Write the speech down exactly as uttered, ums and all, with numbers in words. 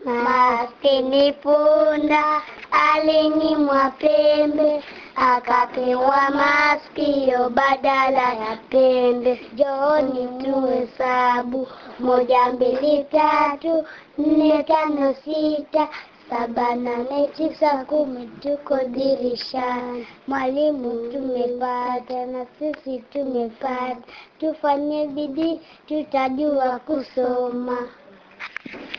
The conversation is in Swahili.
Maskini punda alinyimwa pembe, akapewa masikio badala ya pembe. Njooni tuhesabu, moja mbili tatu nne tano sita saba nane tisa kumi, tuko dirishani. Mwalimu tumepata na sisi tumepata, tufanye bidii tutajua kusoma.